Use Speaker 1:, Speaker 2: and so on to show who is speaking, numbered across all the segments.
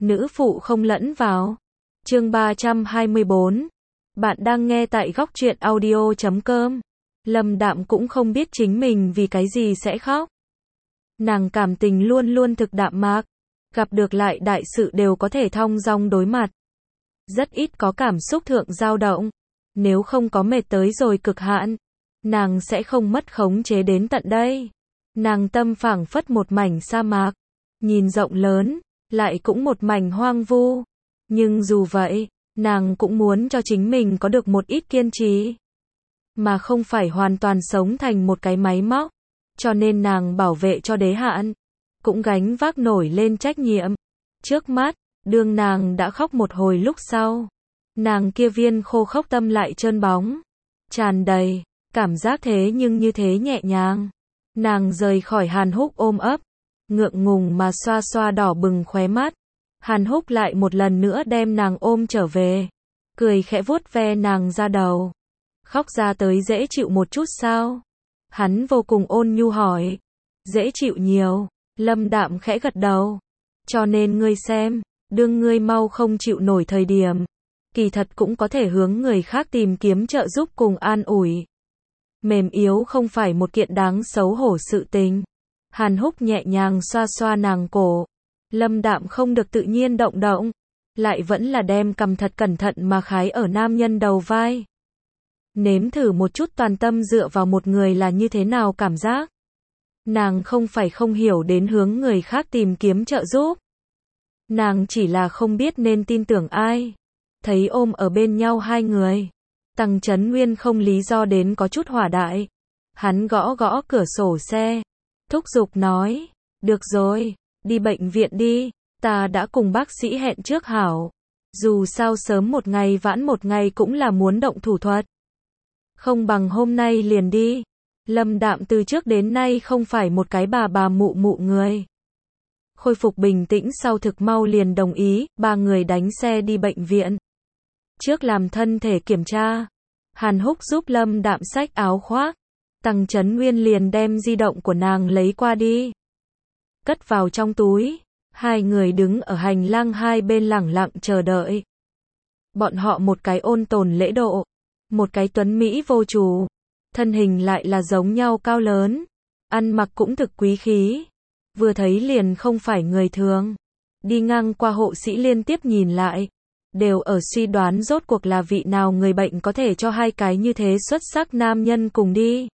Speaker 1: nữ phụ không lẫn vào. Chương 324. Bạn đang nghe tại góc truyện audio.com. Lâm Đạm cũng không biết chính mình vì cái gì sẽ khóc. Nàng cảm tình luôn luôn thực đạm mạc, gặp được lại đại sự đều có thể thong dong đối mặt. Rất ít có cảm xúc thượng dao động. Nếu không có mệt tới rồi cực hạn, nàng sẽ không mất khống chế đến tận đây. Nàng tâm phảng phất một mảnh sa mạc, nhìn rộng lớn, lại cũng một mảnh hoang vu. Nhưng dù vậy, nàng cũng muốn cho chính mình có được một ít kiên trì, mà không phải hoàn toàn sống thành một cái máy móc. Cho nên nàng bảo vệ cho đế hạn, cũng gánh vác nổi lên trách nhiệm. Trước mắt, đương nàng đã khóc một hồi lúc sau, nàng kia viên khô khốc tâm lại trơn bóng, tràn đầy, cảm giác thế nhưng như thế nhẹ nhàng. Nàng rời khỏi Hàn Húc ôm ấp, ngượng ngùng mà xoa xoa đỏ bừng khóe mắt. Hàn Húc lại một lần nữa đem nàng ôm trở về, cười khẽ vuốt ve nàng da đầu. Khóc ra tới dễ chịu một chút sao? Hắn vô cùng ôn nhu hỏi. Dễ chịu nhiều. Lâm Đạm khẽ gật đầu. Cho nên ngươi xem, đương ngươi mau không chịu nổi thời điểm, kỳ thật cũng có thể hướng người khác tìm kiếm trợ giúp cùng an ủi. Mềm yếu không phải một kiện đáng xấu hổ sự tình. Hàn Húc nhẹ nhàng xoa xoa nàng cổ. Lâm Đạm không được tự nhiên động động, lại vẫn là đem cầm thật cẩn thận mà khái ở nam nhân đầu vai. Nếm thử một chút toàn tâm dựa vào một người là như thế nào cảm giác. Nàng không phải không hiểu đến hướng người khác tìm kiếm trợ giúp. Nàng chỉ là không biết nên tin tưởng ai. Thấy ôm ở bên nhau hai người, Tằng Chấn Nguyên không lý do đến có chút hỏa đại. Hắn gõ gõ cửa sổ xe, thúc giục nói, được rồi, đi bệnh viện đi, ta đã cùng bác sĩ hẹn trước hảo. Dù sao sớm một ngày vãn một ngày cũng là muốn động thủ thuật. Không bằng hôm nay liền đi. Lâm Đạm từ trước đến nay không phải một cái bà mụ mụ người. Khôi phục bình tĩnh sau thực mau liền đồng ý, ba người đánh xe đi bệnh viện. Trước làm thân thể kiểm tra, Hàn Húc giúp Lâm Đạm xách áo khoác. Tằng Chấn Nguyên liền đem di động của nàng lấy qua đi, cất vào trong túi. Hai người đứng ở hành lang hai bên lẳng lặng chờ đợi. Bọn họ một cái ôn tồn lễ độ, một cái tuấn mỹ vô chủ, thân hình lại là giống nhau cao lớn, ăn mặc cũng thực quý khí, vừa thấy liền không phải người thường. Đi ngang qua hộ sĩ liên tiếp nhìn lại, đều ở suy đoán rốt cuộc là vị nào người bệnh có thể cho hai cái như thế xuất sắc nam nhân cùng đi.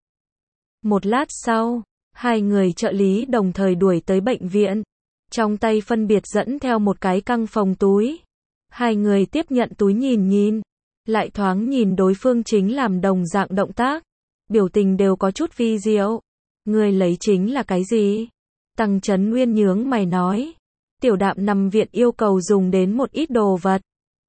Speaker 1: Một lát sau, hai người trợ lý đồng thời đuổi tới bệnh viện, trong tay phân biệt dẫn theo một cái căng phòng túi. Hai người tiếp nhận túi nhìn nhìn, lại thoáng nhìn đối phương chính làm đồng dạng động tác, biểu tình đều có chút vi diệu. Người lấy chính là cái gì? Tằng Chấn Nguyên nhướng mày nói. Tiểu Đạm nằm viện yêu cầu dùng đến một ít đồ vật.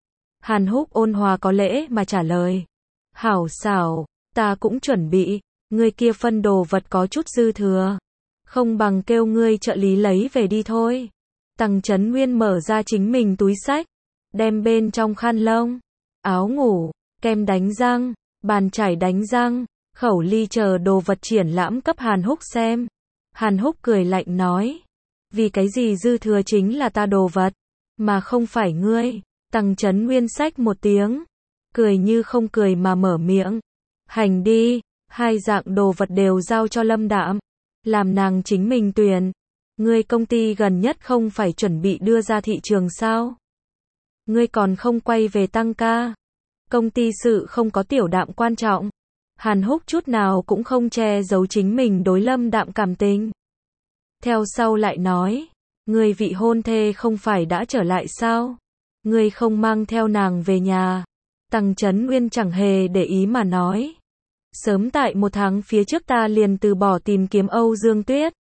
Speaker 1: Hàn Húc ôn hòa có lễ mà trả lời. Hảo xảo, ta cũng chuẩn bị, người kia phân đồ vật có chút dư thừa. Không bằng kêu ngươi trợ lý lấy về đi thôi. Tằng Chấn Nguyên mở ra chính mình túi xách, đem bên trong khăn lông, áo ngủ, kem đánh răng, bàn chải đánh răng, khẩu ly chờ đồ vật triển lãm cấp Hàn Húc xem. Hàn Húc cười lạnh nói, vì cái gì dư thừa chính là ta đồ vật, mà không phải ngươi. Tằng Chấn Nguyên xách một tiếng, cười như không cười mà mở miệng, hành đi, hai dạng đồ vật đều giao cho Lâm Đạm, làm nàng chính mình tuyển. Ngươi công ty gần nhất không phải chuẩn bị đưa ra thị trường sao? Ngươi còn không quay về tăng ca. Công ty sự không có Tiểu Đạm quan trọng. Hàn Húc chút nào cũng không che giấu chính mình đối Lâm Đạm cảm tình. Theo sau lại nói, ngươi vị hôn thê không phải đã trở lại sao? Ngươi không mang theo nàng về nhà. Tằng Chấn Nguyên chẳng hề để ý mà nói. Sớm tại một tháng phía trước ta liền từ bỏ tìm kiếm Âu Dương Tuyết.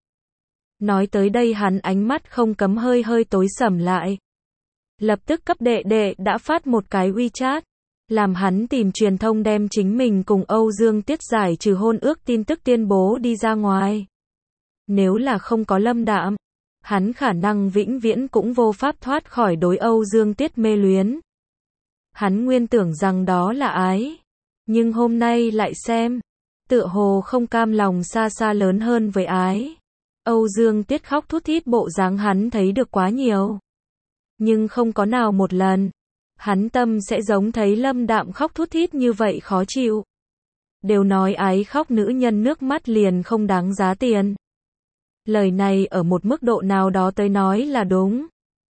Speaker 1: Nói tới đây hắn ánh mắt không cấm hơi hơi tối sầm lại. Lập tức cấp đệ đệ đã phát một cái WeChat, làm hắn tìm truyền thông đem chính mình cùng Âu Dương Tuyết giải trừ hôn ước tin tức tuyên bố đi ra ngoài. Nếu là không có Lâm Đạm, hắn khả năng vĩnh viễn cũng vô pháp thoát khỏi đối Âu Dương Tuyết mê luyến. Hắn nguyên tưởng rằng đó là ái, nhưng hôm nay lại xem, tựa hồ không cam lòng xa xa lớn hơn với ái. Âu Dương Tuyết khóc thút thít bộ dáng hắn thấy được quá nhiều. Nhưng không có nào một lần, hắn tâm sẽ giống thấy Lâm Đạm khóc thút thít như vậy khó chịu. Đều nói ái khóc nữ nhân nước mắt liền không đáng giá tiền. Lời này ở một mức độ nào đó tới nói là đúng.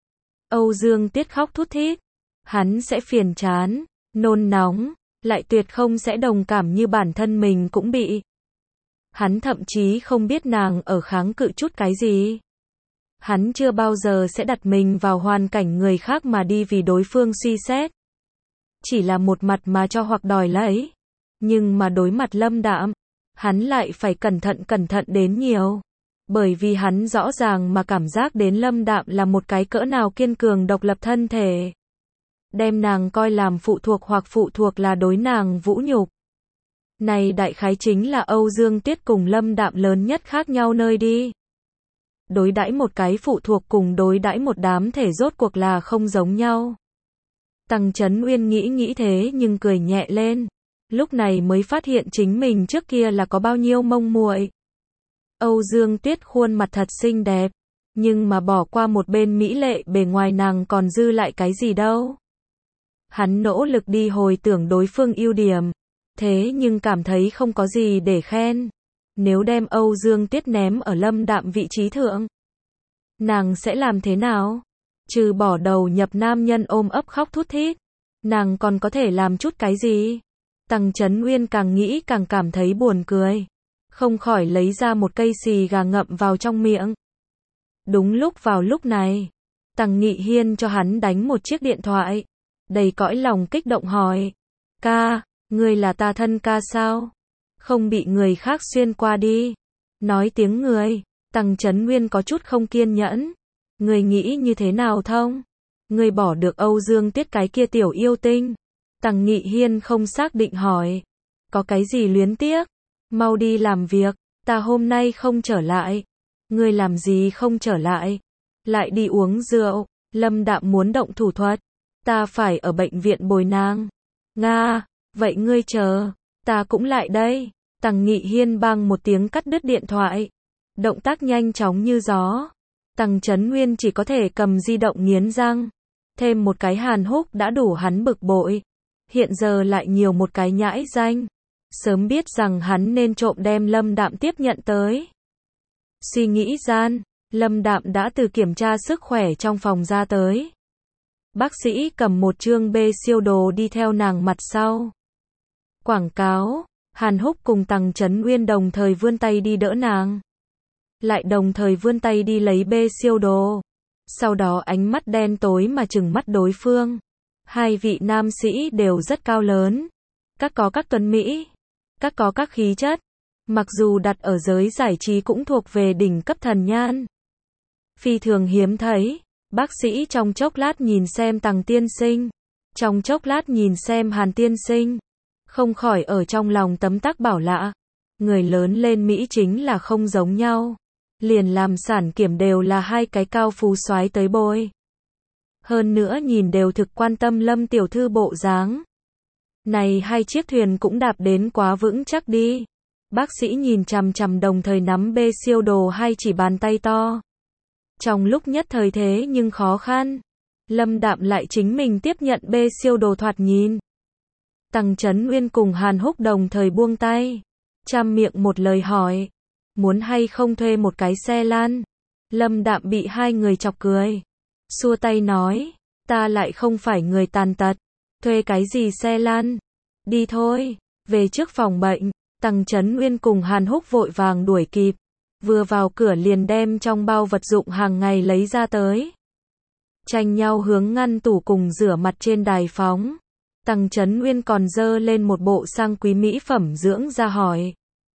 Speaker 1: Âu Dương Tiết khóc thút thít, hắn sẽ phiền chán, nôn nóng, lại tuyệt không sẽ đồng cảm như bản thân mình cũng bị. Hắn thậm chí không biết nàng ở kháng cự chút cái gì. Hắn chưa bao giờ sẽ đặt mình vào hoàn cảnh người khác mà đi vì đối phương suy xét. Chỉ là một mặt mà cho hoặc đòi lấy. Nhưng mà đối mặt Lâm Đạm, hắn lại phải cẩn thận đến nhiều. Bởi vì hắn rõ ràng mà cảm giác đến Lâm Đạm là một cái cỡ nào kiên cường độc lập thân thể. Đem nàng coi làm phụ thuộc hoặc phụ thuộc là đối nàng vũ nhục. Này đại khái chính là Âu Dương Tiết cùng Lâm Đạm lớn nhất khác nhau nơi đi. Đối đãi một cái phụ thuộc cùng đối đãi một đám thể rốt cuộc là không giống nhau. Tằng Chấn Uyên nghĩ thế nhưng cười nhẹ lên. Lúc này mới phát hiện chính mình trước kia là có bao nhiêu mông muội. Âu Dương Tuyết khuôn mặt thật xinh đẹp, nhưng mà bỏ qua một bên mỹ lệ bề ngoài nàng còn dư lại cái gì đâu. Hắn nỗ lực đi hồi tưởng đối phương ưu điểm, thế nhưng cảm thấy không có gì để khen. Nếu đem Âu Dương Tuyết ném ở Lâm Đạm vị trí thượng, nàng sẽ làm thế nào? Trừ bỏ đầu nhập nam nhân ôm ấp khóc thút thít, nàng còn có thể làm chút cái gì? Tằng Chấn Uyên càng nghĩ càng cảm thấy buồn cười, không khỏi lấy ra một cây xì gà ngậm vào trong miệng. Đúng vào lúc này, Tằng Nghị Hiên cho hắn đánh một chiếc điện thoại, đầy cõi lòng kích động hỏi, ca, ngươi là ta thân ca sao? Không bị người khác xuyên qua đi. Nói tiếng người, Tằng Chấn Nguyên có chút không kiên nhẫn. Ngươi nghĩ như thế nào thông? Ngươi bỏ được Âu Dương Tiết cái kia tiểu yêu tinh. Tằng Nghị Hiên không xác định hỏi. Có cái gì luyến tiếc? Mau đi làm việc, ta hôm nay không trở lại. Ngươi làm gì không trở lại? Lại đi uống rượu, Lâm Đạm muốn động thủ thuật. Ta phải ở bệnh viện bồi nàng. Nga, vậy ngươi chờ, ta cũng lại đây. Tằng Nghị Hiên bang một tiếng cắt đứt điện thoại. Động tác nhanh chóng như gió. Tằng Chấn Nguyên chỉ có thể cầm di động nghiến răng. Thêm một cái Hàn Húc đã đủ hắn bực bội. Hiện giờ lại nhiều một cái nhãi danh. Sớm biết rằng hắn nên trộm đem Lâm Đạm tiếp nhận tới. Suy nghĩ gian, Lâm Đạm đã từ kiểm tra sức khỏe trong phòng ra tới. Bác sĩ cầm một chương bê siêu đồ đi theo nàng mặt sau. Quảng cáo, Hàn Húc cùng Tằng Chấn Uyên đồng thời vươn tay đi đỡ nàng. Lại đồng thời vươn tay đi lấy bê siêu đồ. Sau đó ánh mắt đen tối mà trừng mắt đối phương. Hai vị nam sĩ đều rất cao lớn. Các có các tuấn mỹ. Các có các khí chất. Mặc dù đặt ở giới giải trí cũng thuộc về đỉnh cấp thần nhan. Phi thường hiếm thấy. Bác sĩ trong chốc lát nhìn xem Tằng tiên sinh. Trong chốc lát nhìn xem Hàn tiên sinh. Không khỏi ở trong lòng tấm tắc bảo lạ. Người lớn lên Mỹ chính là không giống nhau. Liền làm sản kiểm đều là hai cái cao phú soái tới bôi. Hơn nữa nhìn đều thực quan tâm Lâm tiểu thư bộ dáng. Này hai chiếc thuyền cũng đạp đến quá vững chắc đi. Bác sĩ nhìn chằm chằm đồng thời nắm bê siêu đồ hai chỉ bàn tay to. Trong lúc nhất thời thế nhưng khó khăn. Lâm Đạm lại chính mình tiếp nhận bê siêu đồ thoạt nhìn. Tằng Chấn Uyên cùng Hàn Húc đồng thời buông tay. Chăm miệng một lời hỏi. Muốn hay không thuê một cái xe lan? Lâm Đạm bị hai người chọc cười. Xua tay nói. Ta lại không phải người tàn tật. Thuê cái gì xe lan? Đi thôi. Về trước phòng bệnh. Tằng Chấn Uyên cùng Hàn Húc vội vàng đuổi kịp. Vừa vào cửa liền đem trong bao vật dụng hàng ngày lấy ra tới. Tranh nhau hướng ngăn tủ cùng rửa mặt trên đài phóng. Tằng Chấn Uyên còn dơ lên một bộ sang quý mỹ phẩm dưỡng da hỏi.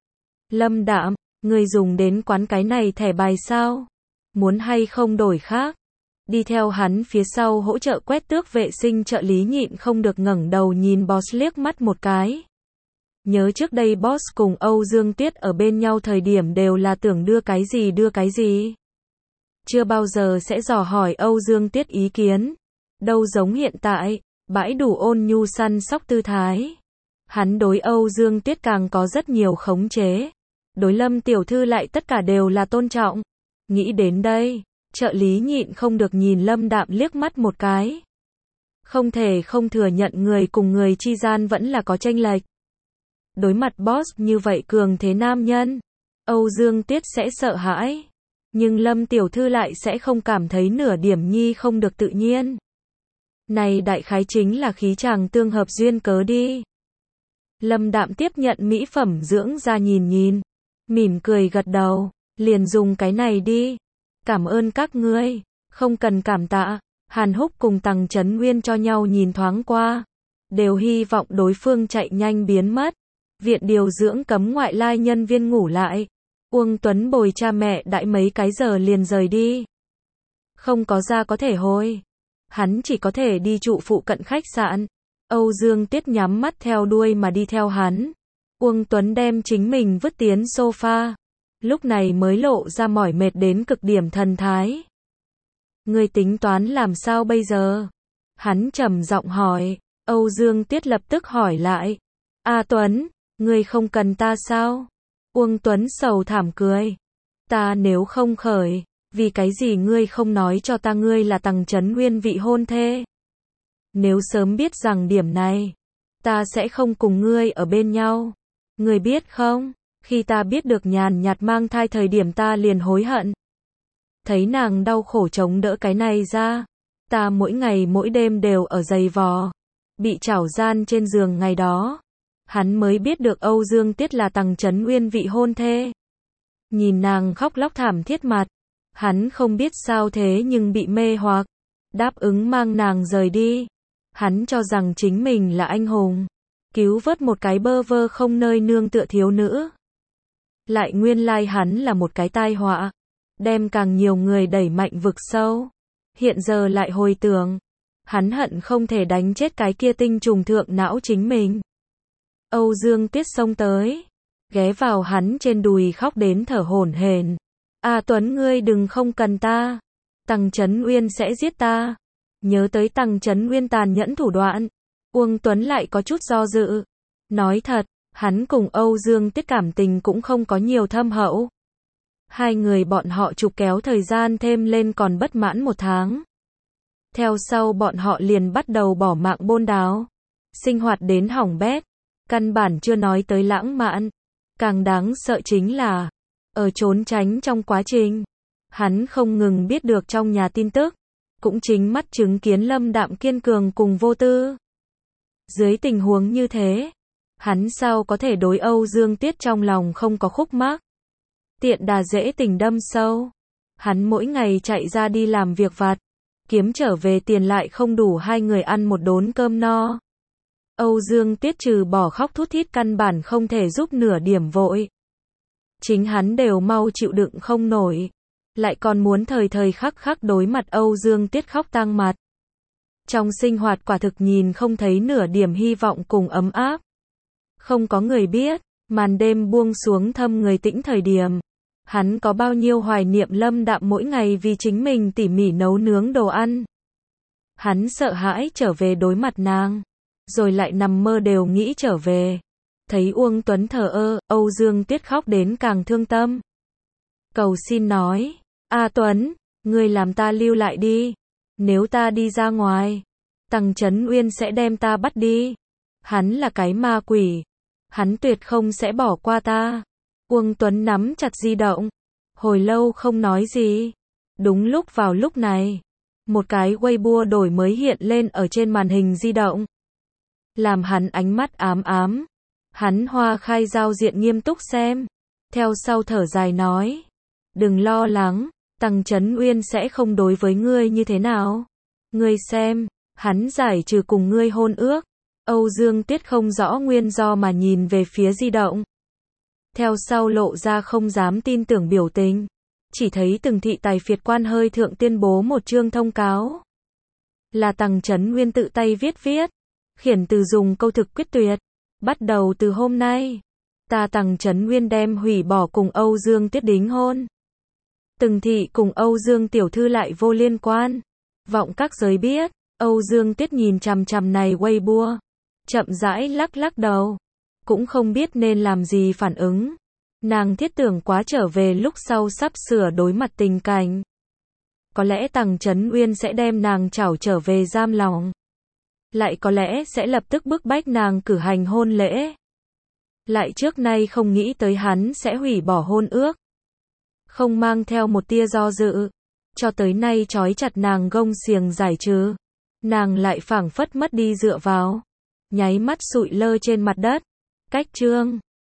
Speaker 1: Lâm Đạm, người dùng đến quán cái này thẻ bài sao? Muốn hay không đổi khác? Đi theo hắn phía sau hỗ trợ quét tước vệ sinh trợ lý nhịn không được ngẩng đầu nhìn boss liếc mắt một cái. Nhớ trước đây boss cùng Âu Dương Tiết ở bên nhau thời điểm đều là tưởng đưa cái gì. Chưa bao giờ sẽ dò hỏi Âu Dương Tiết ý kiến. Đâu giống hiện tại, bãi đủ ôn nhu săn sóc tư thái. Hắn đối Âu Dương Tiết càng có rất nhiều khống chế. Đối Lâm tiểu thư lại tất cả đều là tôn trọng. Nghĩ đến đây, Trợ lý nhịn không được nhìn Lâm Đạm liếc mắt một cái. Không thể không thừa nhận người cùng người chi gian vẫn là có chênh lệch. Đối mặt boss như vậy cường thế nam nhân, Âu Dương Tuyết sẽ sợ hãi. Nhưng Lâm tiểu thư lại sẽ không cảm thấy nửa điểm nhi không được tự nhiên. Này đại khái chính là khí chàng tương hợp duyên cớ đi. Lâm Đạm tiếp nhận mỹ phẩm dưỡng da nhìn, mỉm cười gật đầu, liền dùng cái này đi. Cảm ơn các ngươi, không cần cảm tạ. Hàn Húc cùng Tằng Chấn Nguyên cho nhau nhìn thoáng qua, đều hy vọng đối phương chạy nhanh biến mất. Viện điều dưỡng cấm ngoại lai nhân viên ngủ lại. Uông Tuấn bồi cha mẹ đãi mấy cái giờ liền rời đi. Không có ra có thể hồi. Hắn chỉ có thể đi trụ phụ cận khách sạn. Âu Dương Tiết nhắm mắt theo đuôi mà đi theo hắn. Uông Tuấn đem chính mình vứt tiến sofa. Lúc này mới lộ ra mỏi mệt đến cực điểm thần thái. Ngươi tính toán làm sao bây giờ? Hắn trầm giọng hỏi. Âu Dương Tiết lập tức hỏi lại. A Tuấn, ngươi không cần ta sao? Uông Tuấn sầu thảm cười. Ta nếu không khởi, vì cái gì ngươi không nói cho ta ngươi là Tằng Chấn Nguyên vị hôn thê? Nếu sớm biết rằng điểm này, ta sẽ không cùng ngươi ở bên nhau. Ngươi biết không, khi ta biết được Nhàn Nhạt mang thai thời điểm ta liền hối hận. Thấy nàng đau khổ chống đỡ cái này ra, ta mỗi ngày mỗi đêm đều ở giày vò, bị trảo gian trên giường ngày đó. Hắn mới biết được Âu Dương Tiết là Tằng Chấn Nguyên vị hôn thê. Nhìn nàng khóc lóc thảm thiết mặt, hắn không biết sao thế nhưng bị mê hoặc, đáp ứng mang nàng rời đi. Hắn cho rằng chính mình là anh hùng, cứu vớt một cái bơ vơ không nơi nương tựa thiếu nữ. Lại nguyên lai hắn là một cái tai họa, đem càng nhiều người đẩy mạnh vực sâu. Hiện giờ lại hồi tưởng, hắn hận không thể đánh chết cái kia tinh trùng thượng não chính mình. Âu Dương Tiết xông tới, ghé vào hắn trên đùi khóc đến thở hổn hển. A Tuấn ngươi đừng không cần ta, Tằng Chấn Nguyên sẽ giết ta. Nhớ tới Tằng Chấn Nguyên tàn nhẫn thủ đoạn, Uông Tuấn lại có chút do dự. Nói thật, hắn cùng Âu Dương Tiết cảm tình cũng không có nhiều thâm hậu. Hai người bọn họ trục kéo thời gian thêm lên còn bất mãn 1 tháng. Theo sau bọn họ liền bắt đầu bỏ mạng bôn đáo, sinh hoạt đến hỏng bét. Căn bản chưa nói tới lãng mạn. Càng đáng sợ chính là, ở trốn tránh trong quá trình, hắn không ngừng biết được trong nhà tin tức, cũng chính mắt chứng kiến Lâm Đạm kiên cường cùng vô tư. Dưới tình huống như thế, hắn sao có thể đối Âu Dương Tiết trong lòng không có khúc mắc. Tiện đà dễ tình đâm sâu. Hắn mỗi ngày chạy ra đi làm việc vặt, kiếm trở về tiền lại không đủ hai người ăn một đốn cơm no. Âu Dương Tiết trừ bỏ khóc thút thít căn bản không thể giúp nửa điểm vội. Chính hắn đều mau chịu đựng không nổi, lại còn muốn thời thời khắc khắc đối mặt Âu Dương Tiết khóc tang mặt. Trong sinh hoạt quả thực nhìn không thấy nửa điểm hy vọng cùng ấm áp. Không có người biết, màn đêm buông xuống thâm người tĩnh thời điểm, hắn có bao nhiêu hoài niệm Lâm Đạm mỗi ngày vì chính mình tỉ mỉ nấu nướng đồ ăn. Hắn sợ hãi trở về đối mặt nàng, rồi lại nằm mơ đều nghĩ trở về. Thấy Uông Tuấn thờ ơ, Âu Dương Tiết khóc đến càng thương tâm. Cầu xin nói, A Tuấn, ngươi làm ta lưu lại đi. Nếu ta đi ra ngoài, Tằng Chấn Nguyên sẽ đem ta bắt đi. Hắn là cái ma quỷ. Hắn tuyệt không sẽ bỏ qua ta. Uông Tuấn nắm chặt di động. Hồi lâu không nói gì. Đúng lúc vào lúc này, một cái Weibo đổi mới hiện lên ở trên màn hình di động. Làm hắn ánh mắt ám ám. Hắn hoa khai giao diện nghiêm túc xem. Theo sau thở dài nói. Đừng lo lắng, Tằng Chấn Nguyên sẽ không đối với ngươi như thế nào. Ngươi xem, hắn giải trừ cùng ngươi hôn ước. Âu Dương Tiết không rõ nguyên do mà nhìn về phía di động. Theo sau lộ ra không dám tin tưởng biểu tình. Chỉ thấy từng thị tài phiệt quan hơi thượng tuyên bố một chương thông cáo. Là Tằng Chấn Nguyên tự tay viết. Khiển từ dùng câu thực quyết tuyệt. Bắt đầu từ hôm nay, ta Tằng Chấn Nguyên đem hủy bỏ cùng Âu Dương Tiết đính hôn. Từng thị cùng Âu Dương tiểu thư lại vô liên quan. Vọng các giới biết. Âu Dương Tiết nhìn chằm chằm này Weibo, chậm rãi lắc lắc đầu, cũng không biết nên làm gì phản ứng. Nàng thiết tưởng quá trở về lúc sau sắp sửa đối mặt tình cảnh. Có lẽ Tằng Trấn Uyên sẽ đem nàng trảo trở về giam lòng. Lại có lẽ sẽ lập tức bức bách nàng cử hành hôn lễ. Lại trước nay không nghĩ tới hắn sẽ hủy bỏ hôn ước. Không mang theo một tia do dự. Cho tới nay trói chặt nàng gông xiềng giải trừ. Nàng lại phảng phất mất đi dựa vào. Nháy mắt sụi lơ trên mặt đất. Cách chương